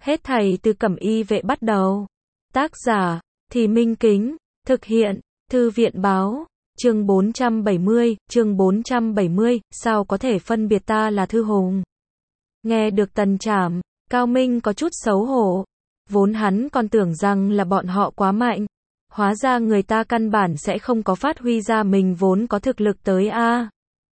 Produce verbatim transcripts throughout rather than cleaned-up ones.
Hết thảy từ Cẩm Y vệ bắt đầu. Tác giả, Thì Minh Kính, thực hiện, Thư viện báo, chương bốn trăm bảy mươi, chương bốn trăm bảy mươi, sao có thể phân biệt ta là Thư Hùng. Nghe được Tần Trảm, Cao Minh có chút xấu hổ. Vốn hắn còn tưởng rằng là bọn họ quá mạnh. Hóa ra người ta căn bản sẽ không có phát huy ra mình vốn có thực lực tới a. À.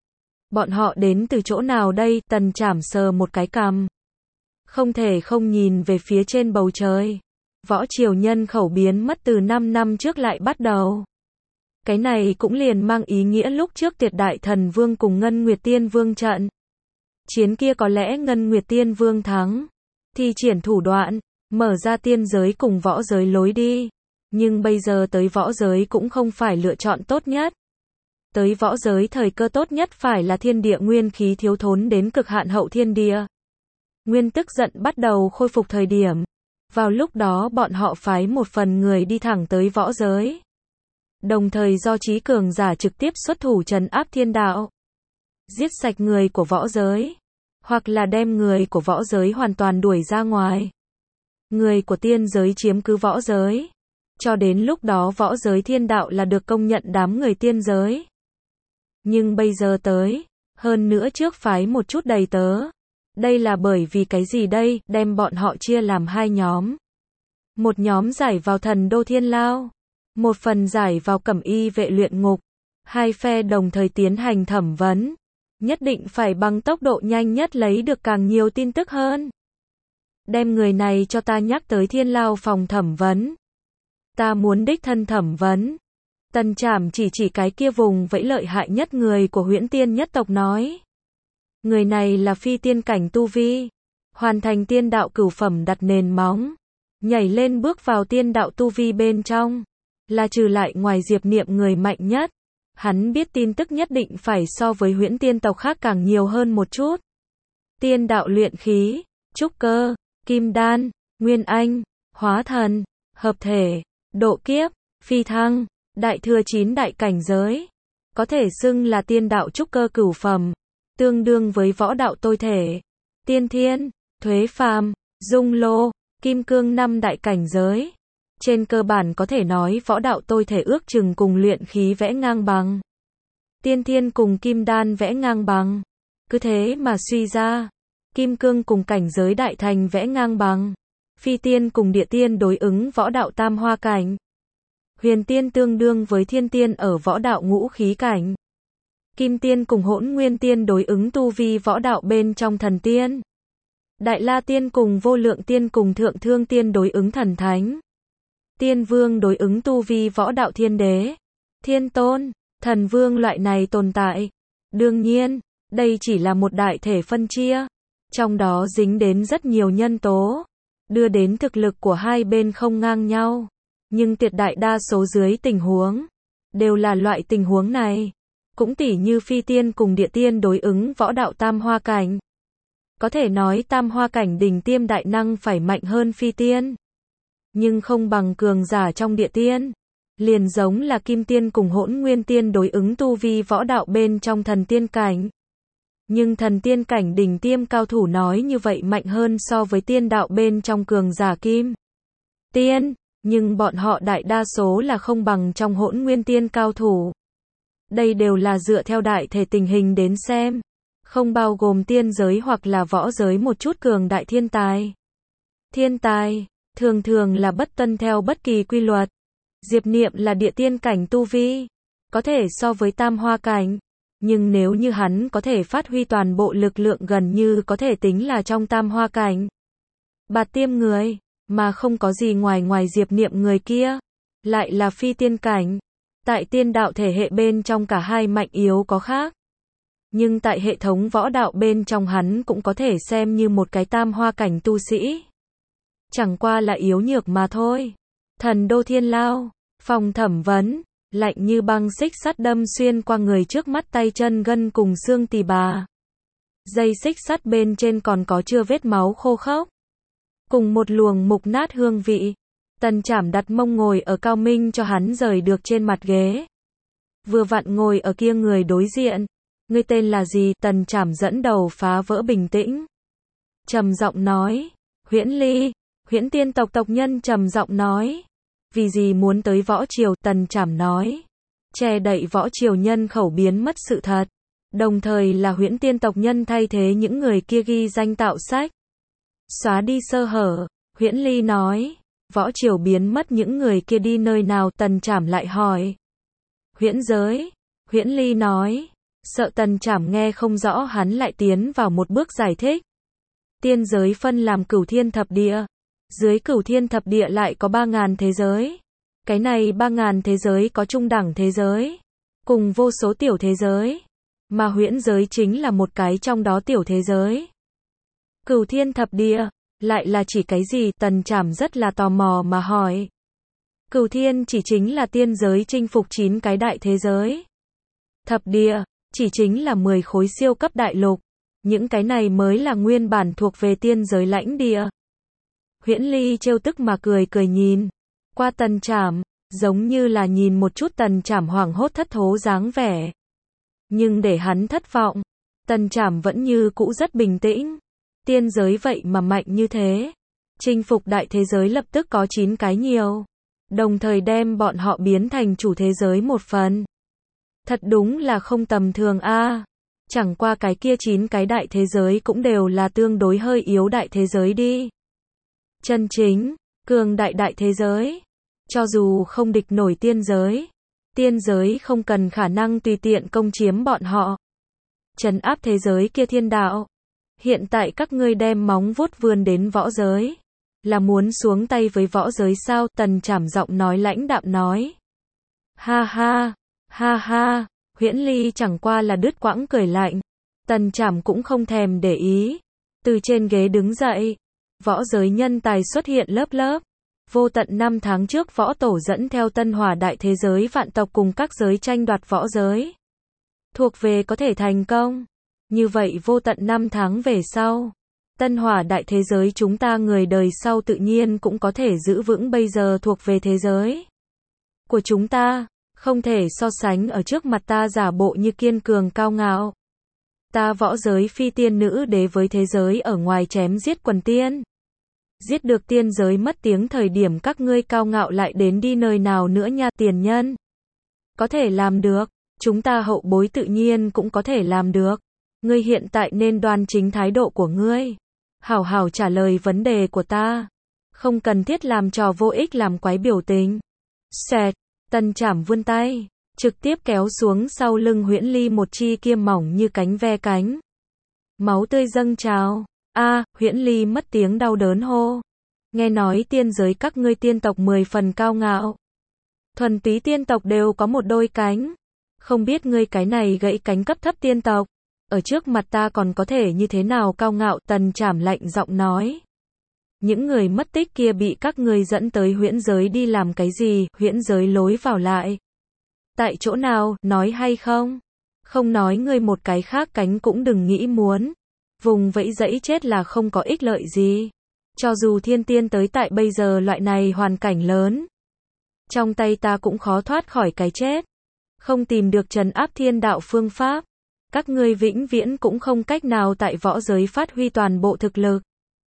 Bọn họ đến từ chỗ nào đây? Tần Trảm sờ một cái cằm. Không thể không nhìn về phía trên bầu trời. Võ triều nhân khẩu biến mất từ năm năm trước lại bắt đầu. Cái này cũng liền mang ý nghĩa lúc trước Tiệt Đại Thần Vương cùng Ngân Nguyệt Tiên Vương trận. Chiến kia có lẽ Ngân Nguyệt Tiên Vương thắng. Thi triển thủ đoạn, mở ra tiên giới cùng võ giới lối đi. Nhưng bây giờ tới võ giới cũng không phải lựa chọn tốt nhất. Tới võ giới thời cơ tốt nhất phải là thiên địa nguyên khí thiếu thốn đến cực hạn hậu thiên địa. Nguyên tức giận bắt đầu khôi phục thời điểm. Vào lúc đó bọn họ phái một phần người đi thẳng tới võ giới. Đồng thời do trí cường giả trực tiếp xuất thủ trấn áp thiên đạo. Giết sạch người của võ giới. Hoặc là đem người của võ giới hoàn toàn đuổi ra ngoài. Người của tiên giới chiếm cứ võ giới. Cho đến lúc đó võ giới thiên đạo là được công nhận đám người tiên giới. Nhưng bây giờ tới, hơn nữa trước phái một chút đầy tớ. Đây là bởi vì cái gì đây? Đem bọn họ chia làm hai nhóm. Một nhóm giải vào thần đô thiên lao. Một phần giải vào Cẩm Y vệ luyện ngục. Hai phe đồng thời tiến hành thẩm vấn. Nhất định phải bằng tốc độ nhanh nhất lấy được càng nhiều tin tức hơn. Đem người này cho ta nhắc tới thiên lao phòng thẩm vấn. Ta muốn đích thân thẩm vấn. Tần Trảm chỉ chỉ cái kia vùng vẫy lợi hại nhất người của Huyễn Tiên nhất tộc nói. Người này là phi tiên cảnh tu vi. Hoàn thành tiên đạo cửu phẩm đặt nền móng. Nhảy lên bước vào tiên đạo tu vi bên trong. Là trừ lại ngoài Diệp Niệm người mạnh nhất. Hắn biết tin tức nhất định phải so với Huyễn Tiên tộc khác càng nhiều hơn một chút. Tiên đạo luyện khí, trúc cơ, kim đan, nguyên anh, hóa thần, hợp thể, độ kiếp, phi thăng, đại thừa chín đại cảnh giới. Có thể xưng là tiên đạo trúc cơ cửu phẩm. Tương đương với võ đạo tôi thể, tiên thiên, thuế phàm, dung lô, kim cương năm đại cảnh giới. Trên cơ bản có thể nói võ đạo tôi thể ước chừng cùng luyện khí vẽ ngang bằng. Tiên thiên cùng kim đan vẽ ngang bằng. Cứ thế mà suy ra. Kim cương cùng cảnh giới đại thành vẽ ngang bằng. Phi tiên cùng địa tiên đối ứng võ đạo tam hoa cảnh. Huyền tiên tương đương với thiên tiên ở võ đạo ngũ khí cảnh. Kim tiên cùng hỗn nguyên tiên đối ứng tu vi võ đạo bên trong thần tiên. Đại la tiên cùng vô lượng tiên cùng thượng thương tiên đối ứng thần thánh. Tiên vương đối ứng tu vi võ đạo thiên đế. Thiên tôn, thần vương loại này tồn tại. Đương nhiên, đây chỉ là một đại thể phân chia. Trong đó dính đến rất nhiều nhân tố. Đưa đến thực lực của hai bên không ngang nhau. Nhưng tuyệt đại đa số dưới tình huống. Đều là loại tình huống này. Cũng tỉ như phi tiên cùng địa tiên đối ứng võ đạo tam hoa cảnh. Có thể nói tam hoa cảnh đỉnh tiêm đại năng phải mạnh hơn phi tiên. Nhưng không bằng cường giả trong địa tiên. Liền giống là kim tiên cùng hỗn nguyên tiên đối ứng tu vi võ đạo bên trong thần tiên cảnh. Nhưng thần tiên cảnh đỉnh tiêm cao thủ nói như vậy mạnh hơn so với tiên đạo bên trong cường giả kim tiên. Nhưng bọn họ đại đa số là không bằng trong hỗn nguyên tiên cao thủ. Đây đều là dựa theo đại thể tình hình đến xem. Không bao gồm tiên giới hoặc là võ giới một chút cường đại thiên tài. Thiên tài, thường thường là bất tuân theo bất kỳ quy luật. Diệp Niệm là địa tiên cảnh tu vi. Có thể so với tam hoa cảnh. Nhưng nếu như hắn có thể phát huy toàn bộ lực lượng gần như có thể tính là trong tam hoa cảnh. Bạt tiêm người, mà không có gì ngoài ngoài Diệp Niệm người kia. Lại là phi tiên cảnh. Tại tiên đạo thể hệ bên trong cả hai mạnh yếu có khác. Nhưng tại hệ thống võ đạo bên trong hắn cũng có thể xem như một cái tam hoa cảnh tu sĩ. Chẳng qua là yếu nhược mà thôi. Thần đô thiên lao, phòng thẩm vấn, lạnh như băng xích sắt đâm xuyên qua người trước mắt tay chân gân cùng xương tỳ bà. Dây xích sắt bên trên còn có chưa vết máu khô khốc. Cùng một luồng mục nát hương vị. Tần Trảm đặt mông ngồi ở Cao Minh cho hắn rời được trên mặt ghế. Vừa vặn ngồi ở kia người đối diện. Ngươi tên là gì? Tần Trảm dẫn đầu phá vỡ bình tĩnh. Trầm giọng nói. Huyễn Ly. Huyễn Tiên tộc tộc nhân trầm giọng nói. Vì gì muốn tới võ triều, Tần Trảm nói. Che đậy võ triều nhân khẩu biến mất sự thật. Đồng thời là Huyễn Tiên tộc nhân thay thế những người kia ghi danh tạo sách. Xóa đi sơ hở, Huyễn Ly nói. Võ triều biến mất những người kia đi nơi nào, Tần Trảm lại hỏi. Huyễn giới, Huyễn Ly nói. Sợ Tần Trảm nghe không rõ hắn lại tiến vào một bước giải thích. Tiên giới phân làm cửu thiên thập địa. Dưới cửu thiên thập địa lại có ba ngàn thế giới. Cái này ba ngàn thế giới có trung đẳng thế giới. Cùng vô số tiểu thế giới. Mà huyễn giới chính là một cái trong đó tiểu thế giới. Cửu thiên thập địa, lại là chỉ cái gì? Tần Trảm rất là tò mò mà hỏi. Cửu thiên chỉ chính là tiên giới chinh phục chín cái đại thế giới. Thập địa, chỉ chính là mười khối siêu cấp đại lục. Những cái này mới là nguyên bản thuộc về tiên giới lãnh địa. Huyễn Ly trêu tức mà cười cười nhìn qua Tần Trảm, giống như là nhìn một chút Tần Trảm hoảng hốt thất thố dáng vẻ. Nhưng để hắn thất vọng, Tần Trảm vẫn như cũ rất bình tĩnh. Tiên giới vậy mà mạnh như thế. Chinh phục đại thế giới lập tức có chín cái nhiều. Đồng thời đem bọn họ biến thành chủ thế giới một phần. Thật đúng là không tầm thường a. À. Chẳng qua cái kia chín cái đại thế giới cũng đều là tương đối hơi yếu đại thế giới đi. Chân chính, cường đại đại thế giới. Cho dù không địch nổi tiên giới. Tiên giới không cần khả năng tùy tiện công chiếm bọn họ. Trấn áp thế giới kia thiên đạo. Hiện tại các ngươi đem móng vuốt vươn đến võ giới. Là muốn xuống tay với võ giới sao? Tần Trảm giọng nói lãnh đạm nói. Ha ha, ha ha, Huyễn Ly chẳng qua là đứt quãng cười lạnh. Tần Trảm cũng không thèm để ý. Từ trên ghế đứng dậy. Võ giới nhân tài xuất hiện lớp lớp. Vô tận năm tháng trước võ tổ dẫn theo Tân Hỏa đại thế giới vạn tộc cùng các giới tranh đoạt võ giới. Thuộc về có thể thành công. Như vậy vô tận năm tháng về sau. Tân Hỏa đại thế giới chúng ta người đời sau tự nhiên cũng có thể giữ vững bây giờ thuộc về thế giới của chúng ta. Không thể so sánh ở trước mặt ta giả bộ như kiên cường cao ngạo. Ta võ giới phi tiên nữ đế với thế giới ở ngoài chém giết quần tiên. Giết được tiên giới mất tiếng thời điểm các ngươi cao ngạo lại đến đi nơi nào nữa nha tiền nhân. Có thể làm được, chúng ta hậu bối tự nhiên cũng có thể làm được. Ngươi hiện tại nên đoan chính thái độ của ngươi. Hảo hảo trả lời vấn đề của ta. Không cần thiết làm trò vô ích làm quái biểu tình. Xẹt, Tần Trảm vươn tay, trực tiếp kéo xuống sau lưng Huyễn Ly một chi kiêm mỏng như cánh ve cánh. Máu tươi dâng trào. A, à, Huyễn Ly mất tiếng đau đớn hô. Nghe nói tiên giới các ngươi tiên tộc mười phần cao ngạo. Thuần túy tiên tộc đều có một đôi cánh. Không biết ngươi cái này gãy cánh cấp thấp tiên tộc. Ở trước mặt ta còn có thể như thế nào cao ngạo? Tần Trảm lạnh giọng nói. Những người mất tích kia bị các ngươi dẫn tới huyễn giới đi làm cái gì? Huyễn giới lối vào lại. Tại chỗ nào, nói hay không? Không nói ngươi một cái khác cánh cũng đừng nghĩ muốn. Vùng vẫy dẫy chết là không có ích lợi gì. Cho dù thiên tiên tới tại bây giờ loại này hoàn cảnh lớn. Trong tay ta cũng khó thoát khỏi cái chết. Không tìm được trấn áp thiên đạo phương pháp. Các ngươi vĩnh viễn cũng không cách nào tại võ giới phát huy toàn bộ thực lực.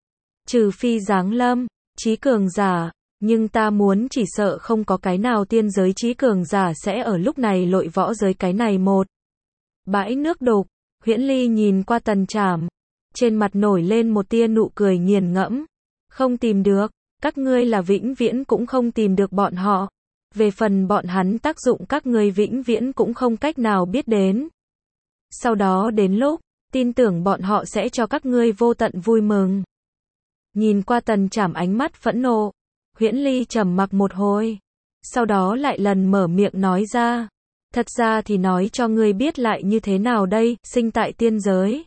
Trừ phi giáng lâm, trí cường giả. Nhưng ta muốn chỉ sợ không có cái nào tiên giới trí cường giả sẽ ở lúc này lội võ giới cái này một. Bãi nước đục. Huyễn Ly nhìn qua Tần Trảm. Trên mặt nổi lên một tia nụ cười nghiền ngẫm. Không tìm được, các ngươi là vĩnh viễn cũng không tìm được bọn họ. Về phần bọn hắn tác dụng các ngươi vĩnh viễn cũng không cách nào biết đến. Sau đó đến lúc, tin tưởng bọn họ sẽ cho các ngươi vô tận vui mừng. Nhìn qua Tần Trảm ánh mắt phẫn nộ, Huyễn Ly trầm mặc một hồi. Sau đó lại lần mở miệng nói ra. Thật ra thì nói cho ngươi biết lại như thế nào đây, sinh tại tiên giới.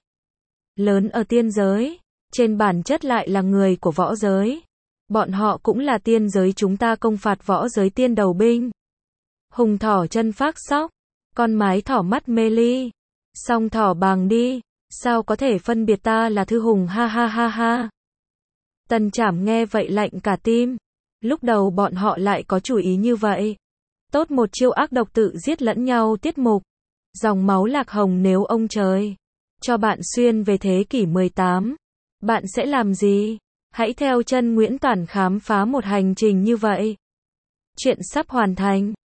Lớn ở tiên giới, trên bản chất lại là người của võ giới. Bọn họ cũng là tiên giới chúng ta công phạt võ giới tiên đầu binh. Hùng thỏ chân phác sóc, con mái thỏ mắt mê ly, song thỏ bàng đi, sao có thể phân biệt ta là thư hùng ha ha ha ha. Tần Trảm nghe vậy lạnh cả tim. Lúc đầu bọn họ lại có chủ ý như vậy. Tốt một chiêu ác độc tự giết lẫn nhau tiết mục. Dòng máu lạc hồng nếu ông trời cho bạn xuyên về thế kỷ mười tám, bạn sẽ làm gì? Hãy theo chân Nguyễn Toản khám phá một hành trình như vậy. Chuyện sắp hoàn thành.